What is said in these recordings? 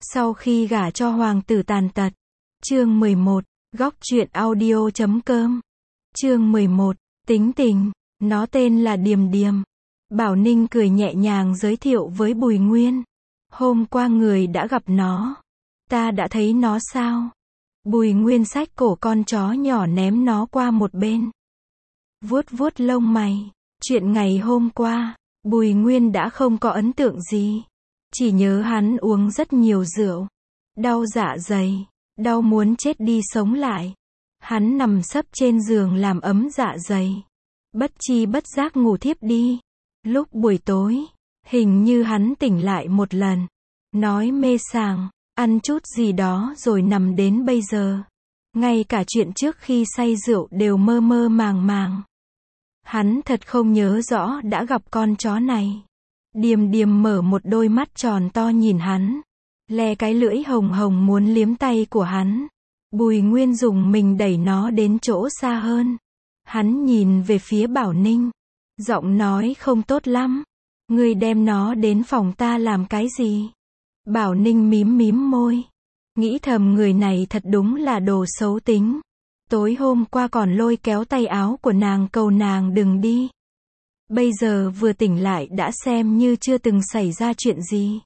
Sau khi gả cho hoàng tử tàn tật. Chương 11, góc truyện audio.com. Chương 11, tính tình, nó tên là Điềm Điềm. Bảo Ninh cười nhẹ nhàng giới thiệu với Bùi Nguyên. Hôm qua người đã gặp nó. Ta đã thấy nó sao? Bùi Nguyên xách cổ con chó nhỏ ném nó qua một bên. Vuốt vuốt lông mày. Chuyện ngày hôm qua, Bùi Nguyên đã không có ấn tượng gì. Chỉ nhớ hắn uống rất nhiều rượu. Đau dạ dày. Đau muốn chết đi sống lại. Hắn nằm sấp trên giường làm ấm dạ dày. Bất chi bất giác ngủ thiếp đi. Lúc buổi tối, hình như hắn tỉnh lại một lần. Nói mê sảng, ăn chút gì đó rồi nằm đến bây giờ. Ngay cả chuyện trước khi say rượu đều mơ mơ màng màng. Hắn thật không nhớ rõ đã gặp con chó này. Điềm Điềm mở một đôi mắt tròn to nhìn hắn. Le cái lưỡi hồng hồng muốn liếm tay của hắn. Bùi Nguyên dùng mình đẩy nó đến chỗ xa hơn. Hắn nhìn về phía Bảo Ninh. Giọng nói không tốt lắm. Ngươi đem nó đến phòng ta làm cái gì? Bảo Ninh mím mím môi. Nghĩ thầm người này thật đúng là đồ xấu tính. Tối hôm qua còn lôi kéo tay áo của nàng cầu nàng đừng đi. Bây giờ vừa tỉnh lại đã xem như chưa từng xảy ra chuyện gì.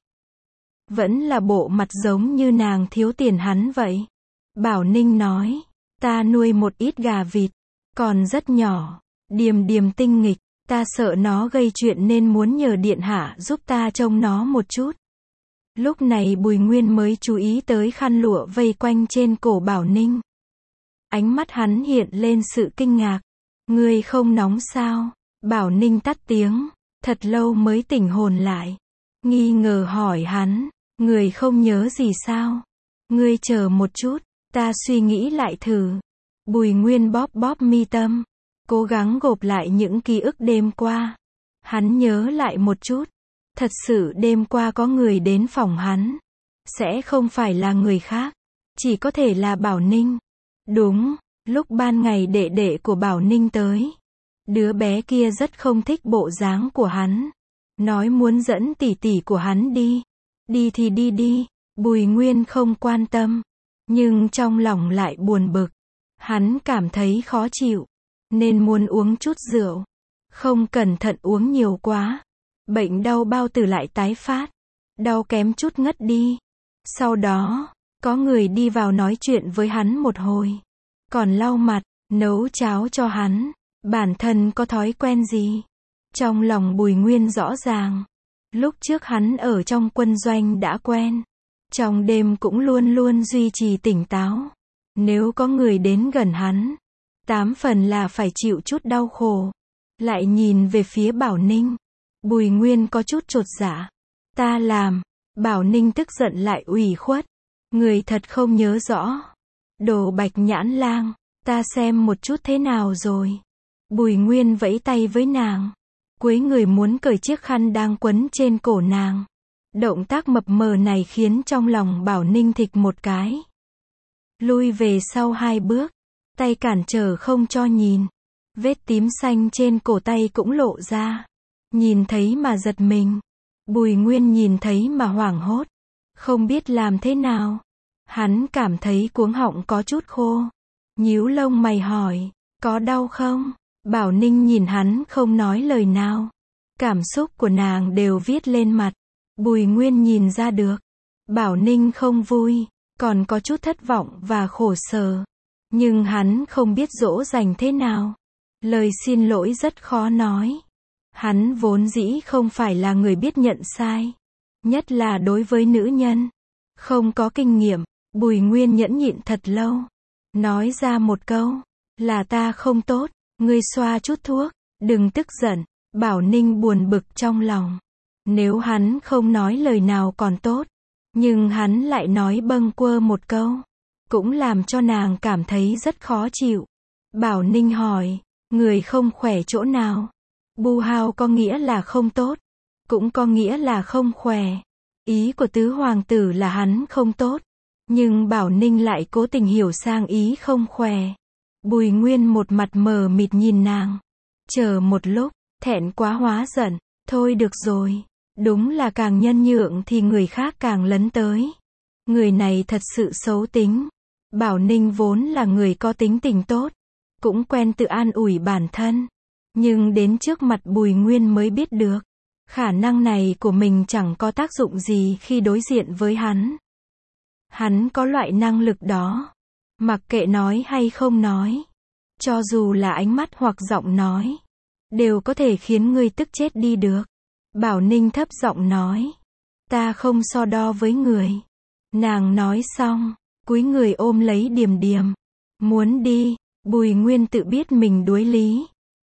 Vẫn là bộ mặt giống như nàng thiếu tiền hắn vậy. Bảo Ninh nói. Ta nuôi một ít gà vịt. Còn rất nhỏ. Điềm Điềm tinh nghịch. Ta sợ nó gây chuyện nên muốn nhờ điện hạ giúp ta trông nó một chút. Lúc này Bùi Nguyên mới chú ý tới khăn lụa vây quanh trên cổ Bảo Ninh. Ánh mắt hắn hiện lên sự kinh ngạc. Ngươi không nóng sao? Bảo Ninh tắt tiếng. Thật lâu mới tỉnh hồn lại. Nghi ngờ hỏi hắn. Người không nhớ gì sao? Ngươi chờ một chút. Ta suy nghĩ lại thử. Bùi Nguyên bóp bóp mi tâm. Cố gắng gộp lại những ký ức đêm qua. Hắn nhớ lại một chút. Thật sự đêm qua có người đến phòng hắn. Sẽ không phải là người khác. Chỉ có thể là Bảo Ninh. Đúng, lúc ban ngày đệ đệ của Bảo Ninh tới. Đứa bé kia rất không thích bộ dáng của hắn. Nói muốn dẫn tỷ tỷ của hắn đi. Đi thì đi đi. Bùi Nguyên không quan tâm. Nhưng trong lòng lại buồn bực. Hắn cảm thấy khó chịu. Nên muốn uống chút rượu. Không cẩn thận uống nhiều quá. Bệnh đau bao tử lại tái phát. Đau kém chút ngất đi. Sau đó, có người đi vào nói chuyện với hắn một hồi. Còn lau mặt, nấu cháo cho hắn. Bản thân có thói quen gì? Trong lòng Bùi Nguyên rõ ràng. Lúc trước hắn ở trong quân doanh đã quen. Trong đêm cũng luôn luôn duy trì tỉnh táo. Nếu có người đến gần hắn, 8 phần là phải chịu chút đau khổ. Lại nhìn về phía Bảo Ninh. Bùi Nguyên có chút chột dạ. Ta làm. Bảo Ninh tức giận lại ủy khuất. Người thật không nhớ rõ. Đồ Bạch Nhãn Lang. Ta xem một chút thế nào rồi. Bùi Nguyên vẫy tay với nàng. Cuối người muốn cởi chiếc khăn đang quấn trên cổ nàng. Động tác mập mờ này khiến trong lòng Bảo Ninh thịch một cái. Lui về sau 2 bước. Tay cản trở không cho nhìn. Vết tím xanh trên cổ tay cũng lộ ra. Nhìn thấy mà giật mình. Bùi Nguyên nhìn thấy mà hoảng hốt. Không biết làm thế nào. Hắn cảm thấy cuống họng có chút khô. Nhíu lông mày hỏi. Có đau không? Bảo Ninh nhìn hắn không nói lời nào. Cảm xúc của nàng đều viết lên mặt. Bùi Nguyên nhìn ra được. Bảo Ninh không vui. Còn có chút thất vọng và khổ sở. Nhưng hắn không biết dỗ dành thế nào. Lời xin lỗi rất khó nói. Hắn vốn dĩ không phải là người biết nhận sai. Nhất là đối với nữ nhân. Không có kinh nghiệm. Bùi Nguyên nhẫn nhịn thật lâu. Nói ra một câu. Là ta không tốt. Ngươi xoa chút thuốc. Đừng tức giận. Bảo Ninh buồn bực trong lòng. Nếu hắn không nói lời nào còn tốt. Nhưng hắn lại nói bâng quơ một câu. Cũng làm cho nàng cảm thấy rất khó chịu. Bảo Ninh hỏi. Người không khỏe chỗ nào? Bu hao có nghĩa là không tốt. Cũng có nghĩa là không khỏe. Ý của tứ hoàng tử là hắn không tốt. Nhưng Bảo Ninh lại cố tình hiểu sang ý không khỏe. Bùi Nguyên một mặt mờ mịt nhìn nàng. Chờ một lúc, thẹn quá hóa giận. Thôi được rồi. Đúng là càng nhân nhượng thì người khác càng lấn tới. Người này thật sự xấu tính. Bảo Ninh vốn là người có tính tình tốt, cũng quen tự an ủi bản thân. Nhưng đến trước mặt Bùi Nguyên mới biết được, khả năng này của mình chẳng có tác dụng gì khi đối diện với hắn. Hắn có loại năng lực đó. Mặc kệ nói hay không nói, cho dù là ánh mắt hoặc giọng nói, đều có thể khiến ngươi tức chết đi được. Bảo Ninh thấp giọng nói, ta không so đo với người. Nàng nói xong, cúi người ôm lấy Điềm Điềm. Muốn đi, Bùi Nguyên tự biết mình đuối lý.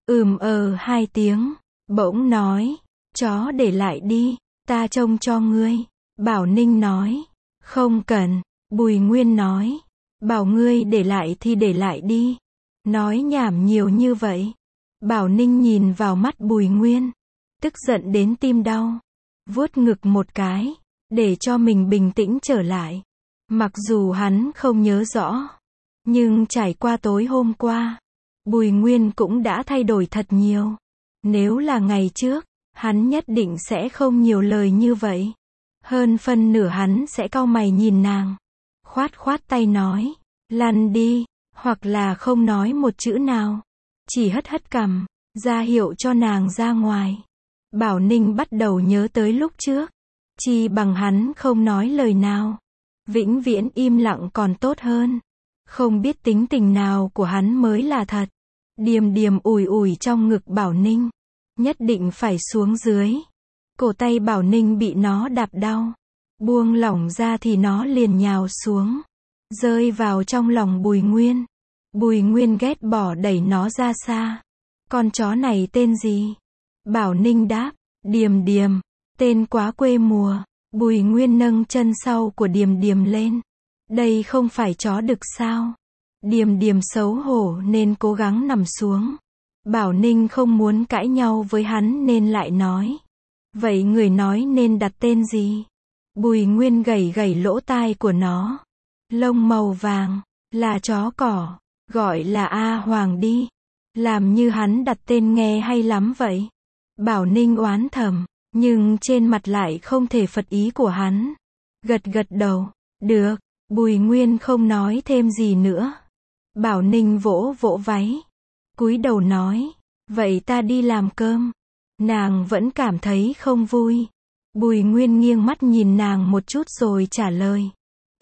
Hai tiếng, bỗng nói, chó để lại đi, ta trông cho ngươi. Bảo Ninh nói, không cần. Bùi Nguyên nói, bảo ngươi để lại thì để lại đi. Nói nhảm nhiều như vậy. Bảo Ninh nhìn vào mắt Bùi Nguyên, tức giận đến tim đau, vuốt ngực một cái, để cho mình bình tĩnh trở lại. Mặc dù hắn không nhớ rõ, nhưng trải qua tối hôm qua, Bùi Nguyên cũng đã thay đổi thật nhiều. Nếu là ngày trước, hắn nhất định sẽ không nhiều lời như vậy. Hơn phân nửa hắn sẽ cau mày nhìn nàng, khoát tay nói, lăn đi, hoặc là không nói một chữ nào, chỉ hất cằm, ra hiệu cho nàng ra ngoài. Bảo Ninh bắt đầu nhớ tới lúc trước, chi bằng hắn không nói lời nào, vĩnh viễn im lặng còn tốt hơn. Không biết tính tình nào của hắn mới là thật. Điềm Điềm ủi ủi trong ngực Bảo Ninh, nhất định phải xuống dưới. Cổ tay Bảo Ninh bị nó đạp đau, buông lỏng ra thì nó liền nhào xuống, rơi vào trong lòng Bùi Nguyên. Bùi Nguyên ghét bỏ đẩy nó ra xa. Con chó này tên gì? Bảo Ninh đáp, Điềm Điềm. Tên quá quê mùa. Bùi Nguyên nâng chân sau của Điềm Điềm lên. Đây không phải chó đực sao? Điềm Điềm xấu hổ nên cố gắng nằm xuống. Bảo Ninh không muốn cãi nhau với hắn nên lại nói, vậy người nói nên đặt tên gì? Bùi Nguyên gẩy lỗ tai của nó. Lông màu vàng, là chó cỏ, gọi là A Hoàng đi. Làm như hắn đặt tên nghe hay lắm vậy. Bảo Ninh oán thầm, nhưng trên mặt lại không thể phật ý của hắn. Gật đầu, được. Bùi Nguyên không nói thêm gì nữa. Bảo Ninh vỗ váy, cúi đầu nói, vậy ta đi làm cơm. Nàng vẫn cảm thấy không vui. Bùi Nguyên nghiêng mắt nhìn nàng một chút rồi trả lời,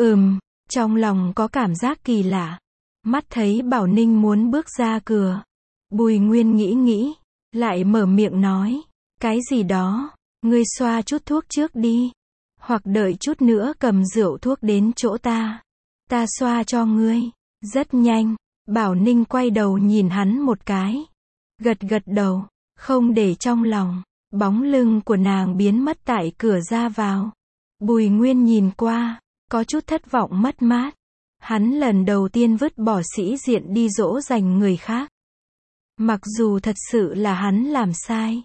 trong lòng có cảm giác kỳ lạ. Mắt thấy Bảo Ninh muốn bước ra cửa, Bùi Nguyên nghĩ, lại mở miệng nói, cái gì đó, ngươi xoa chút thuốc trước đi, hoặc đợi chút nữa cầm rượu thuốc đến chỗ ta xoa cho ngươi. Rất nhanh, Bảo Ninh quay đầu nhìn hắn một cái, gật đầu, không để trong lòng. Bóng lưng của nàng biến mất tại cửa ra vào. Bùi Nguyên nhìn qua, có chút thất vọng mất mát. Hắn lần đầu tiên vứt bỏ sĩ diện đi dỗ dành người khác. Mặc dù thật sự là hắn làm sai.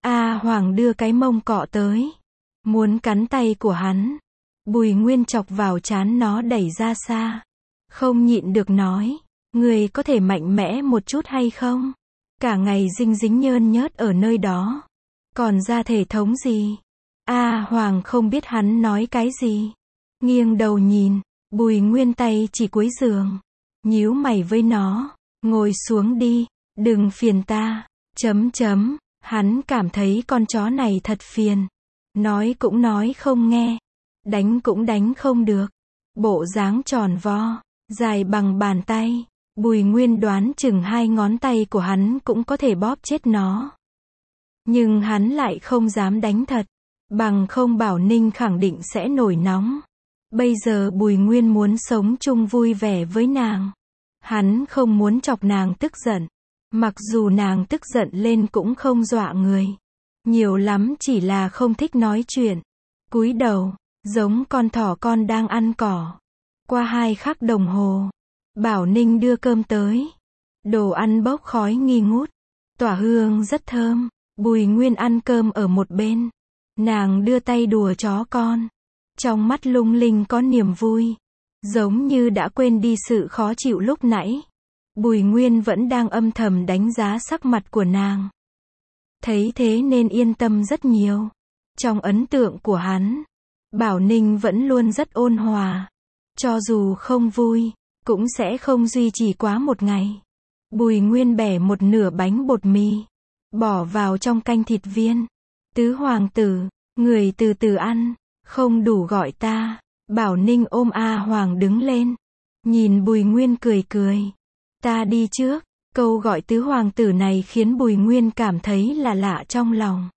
A Hoàng đưa cái mông cọ tới, muốn cắn tay của hắn. Bùi Nguyên chọc vào trán nó đẩy ra xa. Không nhịn được nói, người có thể mạnh mẽ một chút hay không? Cả ngày dính nhơn nhớt ở nơi đó, còn ra thể thống gì? A Hoàng không biết hắn nói cái gì. Nghiêng đầu nhìn, Bùi Nguyên tay chỉ cuối giường, nhíu mày với nó, ngồi xuống đi, đừng phiền ta. Hắn cảm thấy con chó này thật phiền. Nói cũng nói không nghe, đánh cũng đánh không được. Bộ dáng tròn vo, dài bằng bàn tay. Bùi Nguyên đoán chừng 2 ngón tay của hắn cũng có thể bóp chết nó. Nhưng hắn lại không dám đánh thật, bằng không Bảo Ninh khẳng định sẽ nổi nóng. Bây giờ Bùi Nguyên muốn sống chung vui vẻ với nàng. Hắn không muốn chọc nàng tức giận. Mặc dù nàng tức giận lên cũng không dọa người. Nhiều lắm chỉ là không thích nói chuyện. Cúi đầu, giống con thỏ con đang ăn cỏ. Qua 2 khắc đồng hồ, Bảo Ninh đưa cơm tới. Đồ ăn bốc khói nghi ngút, tỏa hương rất thơm. Bùi Nguyên ăn cơm ở một bên. Nàng đưa tay đùa chó con. Trong mắt lung linh có niềm vui. Giống như đã quên đi sự khó chịu lúc nãy. Bùi Nguyên vẫn đang âm thầm đánh giá sắc mặt của nàng. Thấy thế nên yên tâm rất nhiều. Trong ấn tượng của hắn, Bảo Ninh vẫn luôn rất ôn hòa. Cho dù không vui, cũng sẽ không duy trì quá một ngày. Bùi Nguyên bẻ một nửa bánh bột mì, bỏ vào trong canh thịt viên. Tứ hoàng tử, người từ từ ăn, không đủ gọi ta. Bảo Ninh ôm A Hoàng đứng lên, nhìn Bùi Nguyên cười cười. Ta đi trước. Câu gọi tứ hoàng tử này khiến Bùi Nguyên cảm thấy là lạ trong lòng.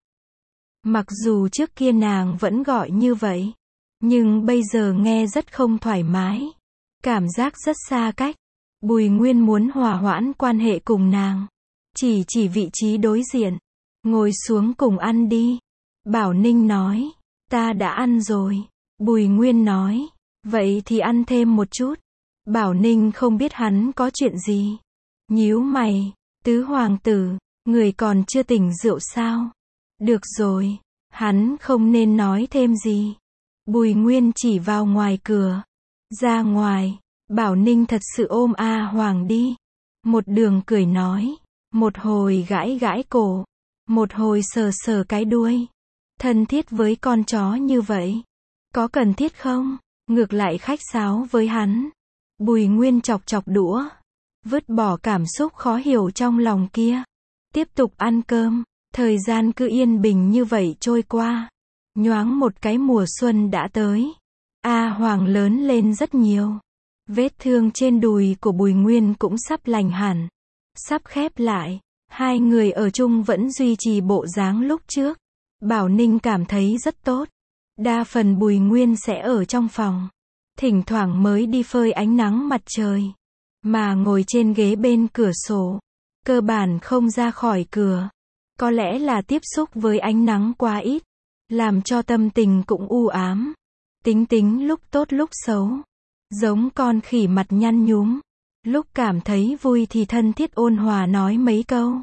Mặc dù trước kia nàng vẫn gọi như vậy, nhưng bây giờ nghe rất không thoải mái. Cảm giác rất xa cách. Bùi Nguyên muốn hòa hoãn quan hệ cùng nàng. Chỉ vị trí đối diện. Ngồi xuống cùng ăn đi. Bảo Ninh nói. Ta đã ăn rồi. Bùi Nguyên nói. Vậy thì ăn thêm một chút. Bảo Ninh không biết hắn có chuyện gì. Nhíu mày. Tứ hoàng tử, người còn chưa tỉnh rượu sao? Được rồi. Hắn không nên nói thêm gì. Bùi Nguyên chỉ vào ngoài cửa. Ra ngoài. Bảo Ninh thật sự ôm A Hoàng đi. Một đường cười nói. Một hồi gãi gãi cổ. Một hồi sờ sờ cái đuôi. Thân thiết với con chó như vậy. Có cần thiết không? Ngược lại khách sáo với hắn. Bùi Nguyên chọc chọc đũa. Vứt bỏ cảm xúc khó hiểu trong lòng kia. Tiếp tục ăn cơm. Thời gian cứ yên bình như vậy trôi qua. Nhoáng một cái mùa xuân đã tới. A Hoàng lớn lên rất nhiều. Vết thương trên đùi của Bùi Nguyên cũng sắp lành hẳn. Sắp khép lại. Hai người ở chung vẫn duy trì bộ dáng lúc trước. Bảo Ninh cảm thấy rất tốt. Đa phần Bùi Nguyên sẽ ở trong phòng. Thỉnh thoảng mới đi phơi ánh nắng mặt trời. Mà ngồi trên ghế bên cửa sổ. Cơ bản không ra khỏi cửa. Có lẽ là tiếp xúc với ánh nắng quá ít. Làm cho tâm tình cũng u ám. Tính tính lúc tốt lúc xấu. Giống con khỉ mặt nhăn nhúm. Lúc cảm thấy vui thì thân thiết ôn hòa nói mấy câu.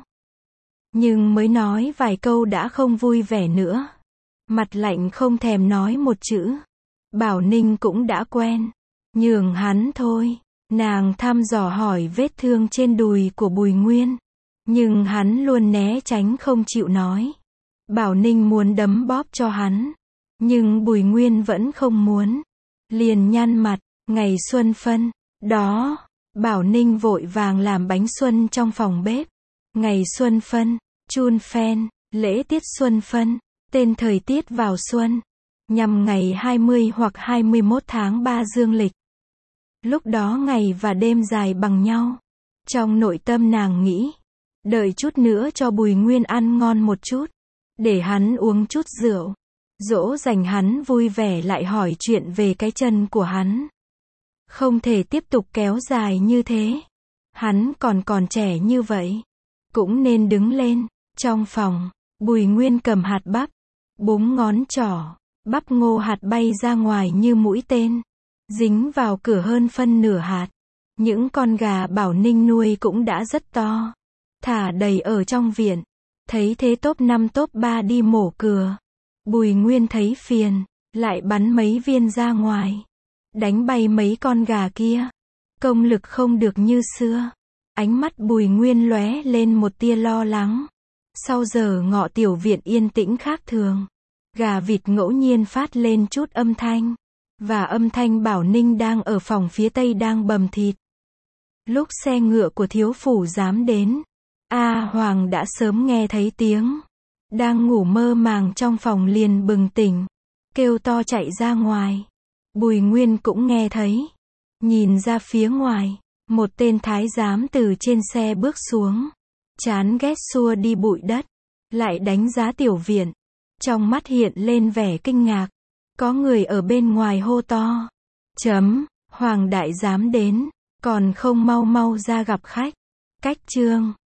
Nhưng mới nói vài câu đã không vui vẻ nữa. Mặt lạnh không thèm nói một chữ. Bảo Ninh cũng đã quen. Nhường hắn thôi. Nàng thăm dò hỏi vết thương trên đùi của Bùi Nguyên. Nhưng hắn luôn né tránh không chịu nói. Bảo Ninh muốn đấm bóp cho hắn. Nhưng Bùi Nguyên vẫn không muốn. Liền nhăn mặt. Ngày xuân phân. Đó. Bảo Ninh vội vàng làm bánh xuân trong phòng bếp. Ngày xuân phân. Chun phen. Lễ tiết xuân phân. Tên thời tiết vào xuân. Nhằm ngày 20 hoặc 21 tháng 3 dương lịch. Lúc đó ngày và đêm dài bằng nhau. Trong nội tâm nàng nghĩ. Đợi chút nữa cho Bùi Nguyên ăn ngon một chút. Để hắn uống chút rượu. Dỗ dành hắn vui vẻ lại hỏi chuyện về cái chân của hắn. Không thể tiếp tục kéo dài như thế. Hắn còn trẻ như vậy. Cũng nên đứng lên. Trong phòng, Bùi Nguyên cầm hạt bắp. Búng ngón trỏ. Bắp ngô hạt bay ra ngoài như mũi tên. Dính vào cửa hơn phân nửa hạt. Những con gà Bảo Ninh nuôi cũng đã rất to. Thả đầy ở trong viện. Thấy thế top 5 top 3 đi mổ cừa. Bùi Nguyên thấy phiền. Lại bắn mấy viên ra ngoài. Đánh bay mấy con gà kia. Công lực không được như xưa. Ánh mắt Bùi Nguyên lóe lên một tia lo lắng. Sau giờ ngọ tiểu viện yên tĩnh khác thường. Gà vịt ngẫu nhiên phát lên chút âm thanh. Và âm thanh Bảo Ninh đang ở phòng phía tây đang bầm thịt. Lúc xe ngựa của thiếu phủ dám đến. A Hoàng đã sớm nghe thấy tiếng. Đang ngủ mơ màng trong phòng liền bừng tỉnh. Kêu to chạy ra ngoài. Bùi Nguyên cũng nghe thấy. Nhìn ra phía ngoài. Một tên thái giám từ trên xe bước xuống. Chán ghét xua đi bụi đất. Lại đánh giá tiểu viện. Trong mắt hiện lên vẻ kinh ngạc. Có người ở bên ngoài hô to. Hoàng đại giám đến. Còn không mau mau ra gặp khách. Cách chương.